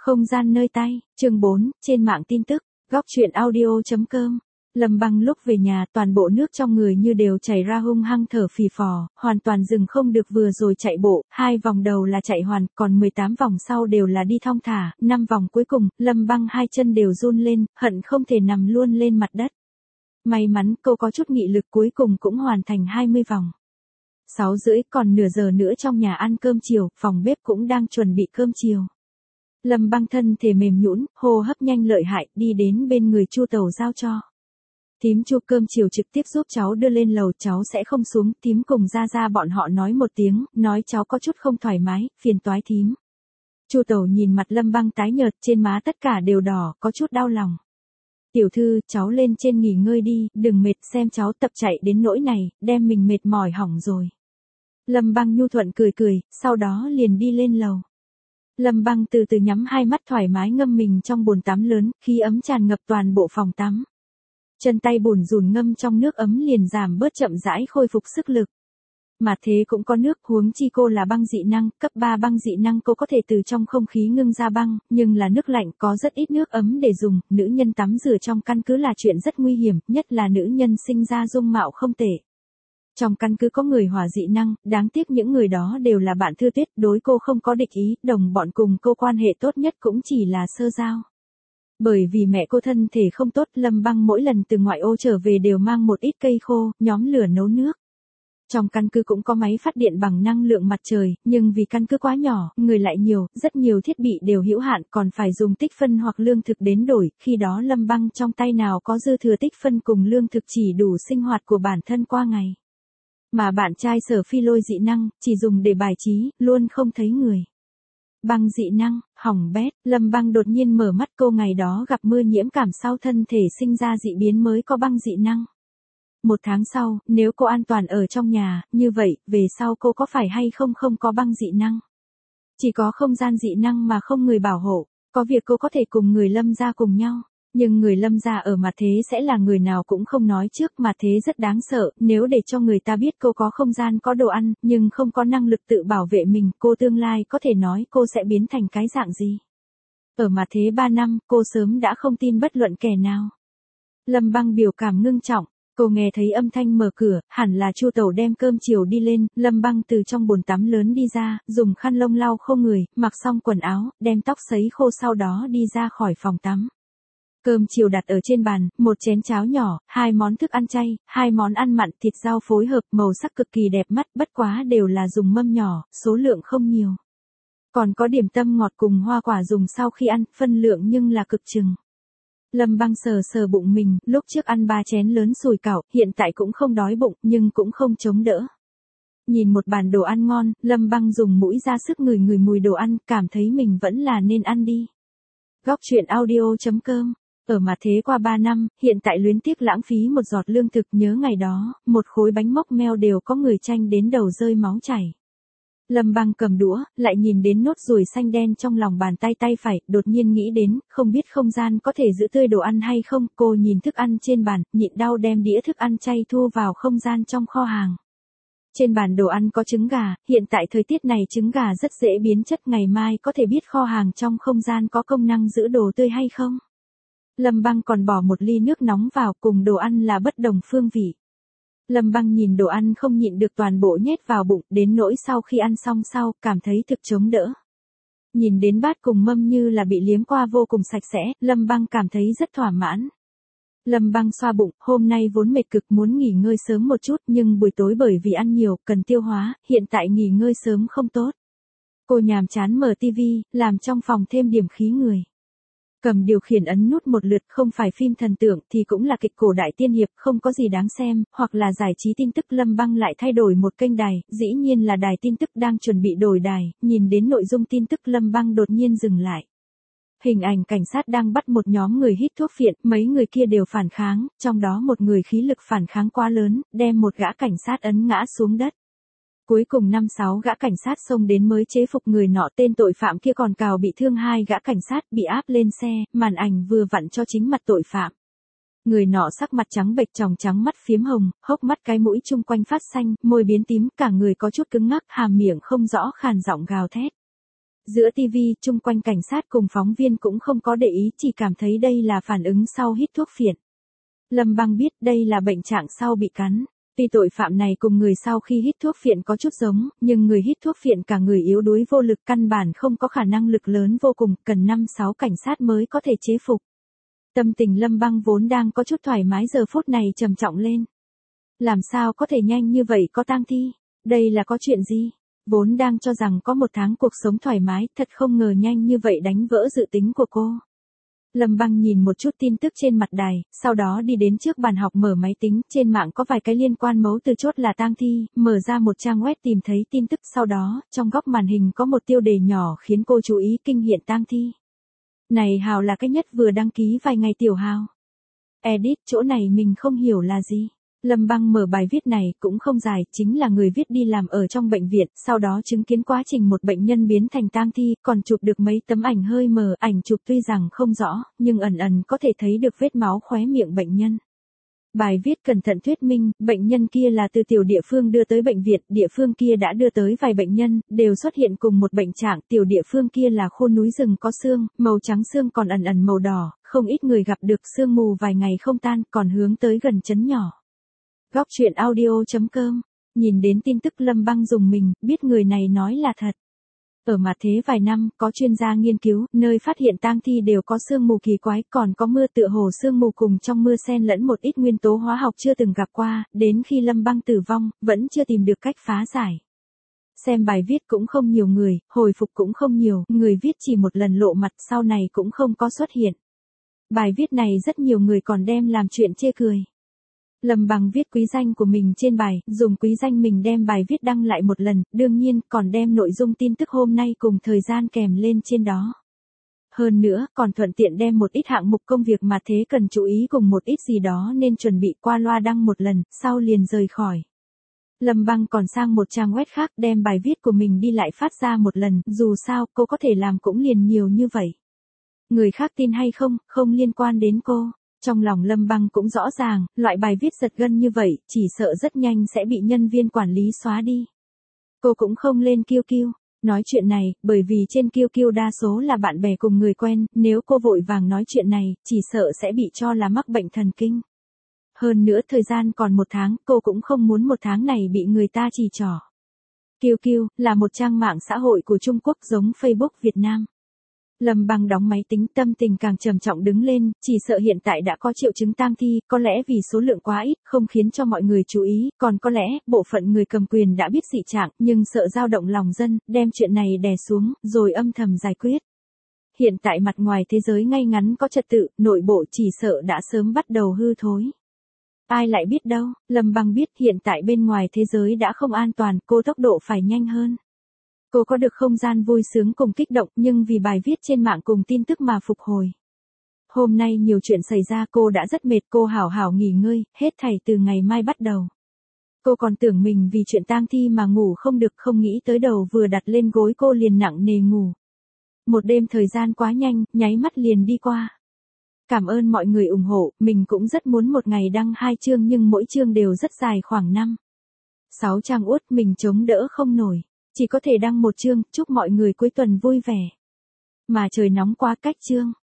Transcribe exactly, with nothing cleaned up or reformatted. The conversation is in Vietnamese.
Không gian nơi tay, chương bốn, trên mạng tin tức, góc truyện audio chấm com. Lâm Băng lúc về nhà toàn bộ nước trong người như đều chảy ra hung hăng thở phì phò, hoàn toàn dừng không được vừa rồi chạy bộ, hai vòng đầu là chạy hoàn, còn mười tám vòng sau đều là đi thong thả, năm vòng cuối cùng, Lâm Băng hai chân đều run lên, hận không thể nằm luôn lên mặt đất. May mắn cô có chút nghị lực cuối cùng cũng hoàn thành hai mươi vòng. Sáu rưỡi còn nửa giờ nữa trong nhà ăn cơm chiều, phòng bếp cũng đang chuẩn bị cơm chiều. Lâm Băng thân thể mềm nhũn, hô hấp nhanh lợi hại, đi đến bên người Chu Tẩu giao cho. Thím Chu cơm chiều trực tiếp giúp cháu đưa lên lầu, cháu sẽ không xuống, thím cùng ra ra bọn họ nói một tiếng, nói cháu có chút không thoải mái, phiền toái thím. Chu Tẩu nhìn mặt Lâm Băng tái nhợt, trên má tất cả đều đỏ, có chút đau lòng. Tiểu thư, cháu lên trên nghỉ ngơi đi, đừng mệt, xem cháu tập chạy đến nỗi này, đem mình mệt mỏi hỏng rồi. Lâm Băng nhu thuận cười cười, sau đó liền đi lên lầu. Lâm Băng từ từ nhắm hai mắt thoải mái ngâm mình trong bồn tắm lớn, khí ấm tràn ngập toàn bộ phòng tắm. Chân tay bùn rùn ngâm trong nước ấm liền giảm bớt chậm rãi khôi phục sức lực. Mà thế cũng có nước, huống chi cô là băng dị năng, cấp ba băng dị năng cô có thể từ trong không khí ngưng ra băng, nhưng là nước lạnh có rất ít nước ấm để dùng, nữ nhân tắm rửa trong căn cứ là chuyện rất nguy hiểm, nhất là nữ nhân sinh ra dung mạo không tệ. Trong căn cứ có người hỏa dị năng, đáng tiếc những người đó đều là bạn Thư Tuyết, đối cô không có địch ý, đồng bọn cùng cô quan hệ tốt nhất cũng chỉ là sơ giao. Bởi vì mẹ cô thân thể không tốt, Lâm Băng mỗi lần từ ngoại ô trở về đều mang một ít cây khô, nhóm lửa nấu nước. Trong căn cứ cũng có máy phát điện bằng năng lượng mặt trời, nhưng vì căn cứ quá nhỏ, người lại nhiều, rất nhiều thiết bị đều hữu hạn, còn phải dùng tích phân hoặc lương thực đến đổi, khi đó Lâm Băng trong tay nào có dư thừa tích phân cùng lương thực chỉ đủ sinh hoạt của bản thân qua ngày. Mà bạn trai Sở Phi Lôi dị năng, chỉ dùng để bài trí, luôn không thấy người. Băng dị năng, hỏng bét, Lâm Băng đột nhiên mở mắt, cô ngày đó gặp mưa nhiễm cảm sau thân thể sinh ra dị biến mới có băng dị năng. Một tháng sau, nếu cô an toàn ở trong nhà, như vậy, về sau cô có phải hay không không có băng dị năng? Chỉ có không gian dị năng mà không người bảo hộ, có việc cô có thể cùng người Lâm gia cùng nhau. Nhưng người Lâm gia ở mặt thế sẽ là người nào cũng không nói trước, mà thế rất đáng sợ, nếu để cho người ta biết cô có không gian có đồ ăn, nhưng không có năng lực tự bảo vệ mình, cô tương lai có thể nói cô sẽ biến thành cái dạng gì. Ở mặt thế ba năm, cô sớm đã không tin bất luận kẻ nào. Lâm Băng biểu cảm ngưng trọng, cô nghe thấy âm thanh mở cửa, hẳn là Chu Tẩu đem cơm chiều đi lên, Lâm Băng từ trong bồn tắm lớn đi ra, dùng khăn lông lau khô người, mặc xong quần áo, đem tóc sấy khô sau đó đi ra khỏi phòng tắm. Cơm chiều đặt ở trên bàn, một chén cháo nhỏ, hai món thức ăn chay, hai món ăn mặn, thịt rau phối hợp, màu sắc cực kỳ đẹp mắt, bất quá đều là dùng mâm nhỏ, số lượng không nhiều. Còn có điểm tâm ngọt cùng hoa quả dùng sau khi ăn, phân lượng nhưng là cực chừng. Lâm Băng sờ sờ bụng mình, lúc trước ăn ba chén lớn sùi cảo, hiện tại cũng không đói bụng, nhưng cũng không chống đỡ. Nhìn một bàn đồ ăn ngon, Lâm Băng dùng mũi ra sức ngửi ngửi mùi đồ ăn, cảm thấy mình vẫn là nên ăn đi. Góc truyện audio chấm com. Ở mà thế qua ba năm, hiện tại luyến tiếc lãng phí một giọt lương thực, nhớ ngày đó, một khối bánh móc meo đều có người tranh đến đầu rơi máu chảy. Lâm Băng cầm đũa, lại nhìn đến nốt ruồi xanh đen trong lòng bàn tay tay phải, đột nhiên nghĩ đến, không biết không gian có thể giữ tươi đồ ăn hay không, cô nhìn thức ăn trên bàn, nhịn đau đem đĩa thức ăn chay thu vào không gian trong kho hàng. Trên bàn đồ ăn có trứng gà, hiện tại thời tiết này trứng gà rất dễ biến chất, ngày mai có thể biết kho hàng trong không gian có công năng giữ đồ tươi hay không. Lâm Băng còn bỏ một ly nước nóng vào, cùng đồ ăn là bất đồng phương vị. Lâm Băng nhìn đồ ăn không nhịn được toàn bộ nhét vào bụng, đến nỗi sau khi ăn xong sau, cảm thấy thực chống đỡ. Nhìn đến bát cùng mâm như là bị liếm qua vô cùng sạch sẽ, Lâm Băng cảm thấy rất thỏa mãn. Lâm Băng xoa bụng, hôm nay vốn mệt cực muốn nghỉ ngơi sớm một chút, nhưng buổi tối bởi vì ăn nhiều, cần tiêu hóa, hiện tại nghỉ ngơi sớm không tốt. Cô nhàm chán mở tivi, làm trong phòng thêm điểm khí người. Cầm điều khiển ấn nút một lượt, không phải phim thần tượng thì cũng là kịch cổ đại tiên hiệp, không có gì đáng xem, hoặc là giải trí tin tức. Lâm Băng lại thay đổi một kênh đài, dĩ nhiên là đài tin tức đang chuẩn bị đổi đài, nhìn đến nội dung tin tức Lâm Băng đột nhiên dừng lại. Hình ảnh cảnh sát đang bắt một nhóm người hít thuốc phiện, mấy người kia đều phản kháng, trong đó một người khí lực phản kháng quá lớn, đem một gã cảnh sát ấn ngã xuống đất. Cuối cùng năm sáu gã cảnh sát xông đến mới chế phục người nọ, tên tội phạm kia còn cào bị thương hai gã cảnh sát, bị áp lên xe, màn ảnh vừa vặn cho chính mặt tội phạm. Người nọ sắc mặt trắng bệch, tròng trắng mắt phiếm hồng, hốc mắt cái mũi chung quanh phát xanh, môi biến tím, cả người có chút cứng ngắc, hàm miệng không rõ, khàn giọng gào thét. Giữa ti vi, chung quanh cảnh sát cùng phóng viên cũng không có để ý, chỉ cảm thấy đây là phản ứng sau hít thuốc phiện. Lâm Băng biết đây là bệnh trạng sau bị cắn. Tuy tội phạm này cùng người sau khi hít thuốc phiện có chút giống, nhưng người hít thuốc phiện cả người yếu đuối vô lực, căn bản không có khả năng lực lớn vô cùng, cần năm sáu cảnh sát mới có thể chế phục. Tâm tình Lâm Băng vốn đang có chút thoải mái giờ phút này trầm trọng lên. Làm sao có thể nhanh như vậy có tang thi? Đây là có chuyện gì? Vốn đang cho rằng có một tháng cuộc sống thoải mái, thật không ngờ nhanh như vậy đánh vỡ dự tính của cô. Lâm Băng nhìn một chút tin tức trên mặt đài, sau đó đi đến trước bàn học mở máy tính, trên mạng có vài cái liên quan mấu từ chốt là tang thi, mở ra một trang web tìm thấy tin tức, sau đó, trong góc màn hình có một tiêu đề nhỏ khiến cô chú ý kinh hiện tang thi. Này Hào là cái nhất vừa đăng ký vài ngày tiểu Hào. Edit, chỗ này mình không hiểu là gì. Lâm Băng mở bài viết này cũng không dài, chính là người viết đi làm ở trong bệnh viện, sau đó chứng kiến quá trình một bệnh nhân biến thành tang thi, còn chụp được mấy tấm ảnh hơi mờ, ảnh chụp tuy rằng không rõ, nhưng ẩn ẩn có thể thấy được vết máu khóe miệng bệnh nhân. Bài viết cẩn thận thuyết minh, bệnh nhân kia là từ tiểu địa phương đưa tới bệnh viện, địa phương kia đã đưa tới vài bệnh nhân, đều xuất hiện cùng một bệnh trạng, tiểu địa phương kia là khu núi rừng có xương, màu trắng xương còn ẩn ẩn màu đỏ, không ít người gặp được sương mù vài ngày không tan, còn hướng tới gần trấn nhỏ. Góc truyện audio chấm com, nhìn đến tin tức Lâm Băng dùng mình, biết người này nói là thật. Ở mặt thế vài năm, có chuyên gia nghiên cứu, nơi phát hiện tang thi đều có sương mù kỳ quái, còn có mưa tựa hồ sương mù cùng trong mưa xen lẫn một ít nguyên tố hóa học chưa từng gặp qua, đến khi Lâm Băng tử vong, vẫn chưa tìm được cách phá giải. Xem bài viết cũng không nhiều người, hồi phục cũng không nhiều, người viết chỉ một lần lộ mặt, sau này cũng không có xuất hiện. Bài viết này rất nhiều người còn đem làm chuyện chê cười. Lâm Băng viết quý danh của mình trên bài, dùng quý danh mình đem bài viết đăng lại một lần, đương nhiên còn đem nội dung tin tức hôm nay cùng thời gian kèm lên trên đó. Hơn nữa, còn thuận tiện đem một ít hạng mục công việc mà thế cần chú ý cùng một ít gì đó nên chuẩn bị qua loa đăng một lần, sau liền rời khỏi. Lâm Băng còn sang một trang web khác đem bài viết của mình đi lại phát ra một lần, dù sao cô có thể làm cũng liền nhiều như vậy. Người khác tin hay không, không liên quan đến cô. Trong lòng Lâm Băng cũng rõ ràng, loại bài viết giật gân như vậy, chỉ sợ rất nhanh sẽ bị nhân viên quản lý xóa đi. Cô cũng không lên Q Q, nói chuyện này, bởi vì trên Q Q đa số là bạn bè cùng người quen, nếu cô vội vàng nói chuyện này, chỉ sợ sẽ bị cho là mắc bệnh thần kinh. Hơn nữa thời gian còn một tháng, cô cũng không muốn một tháng này bị người ta chỉ trỏ. Q Q, là một trang mạng xã hội của Trung Quốc giống Facebook Việt Nam. Lâm Băng đóng máy tính, tâm tình càng trầm trọng đứng lên, chỉ sợ hiện tại đã có triệu chứng tang thi, có lẽ vì số lượng quá ít, không khiến cho mọi người chú ý, còn có lẽ, bộ phận người cầm quyền đã biết dị trạng, nhưng sợ dao động lòng dân, đem chuyện này đè xuống, rồi âm thầm giải quyết. Hiện tại mặt ngoài thế giới ngay ngắn có trật tự, nội bộ chỉ sợ đã sớm bắt đầu hư thối. Ai lại biết đâu, Lâm Băng biết hiện tại bên ngoài thế giới đã không an toàn, cô tốc độ phải nhanh hơn. Cô có được không gian vui sướng cùng kích động nhưng vì bài viết trên mạng cùng tin tức mà phục hồi. Hôm nay nhiều chuyện xảy ra cô đã rất mệt, cô hảo hảo nghỉ ngơi, hết thảy từ ngày mai bắt đầu. Cô còn tưởng mình vì chuyện tang thi mà ngủ không được, không nghĩ tới đầu vừa đặt lên gối cô liền nặng nề ngủ. Một đêm thời gian quá nhanh, nháy mắt liền đi qua. Cảm ơn mọi người ủng hộ, mình cũng rất muốn một ngày đăng hai chương nhưng mỗi chương đều rất dài khoảng năm. sáu trang uất mình chống đỡ không nổi. Chỉ có thể đăng một chương, chúc mọi người cuối tuần vui vẻ. Mà trời nóng quá cách chương.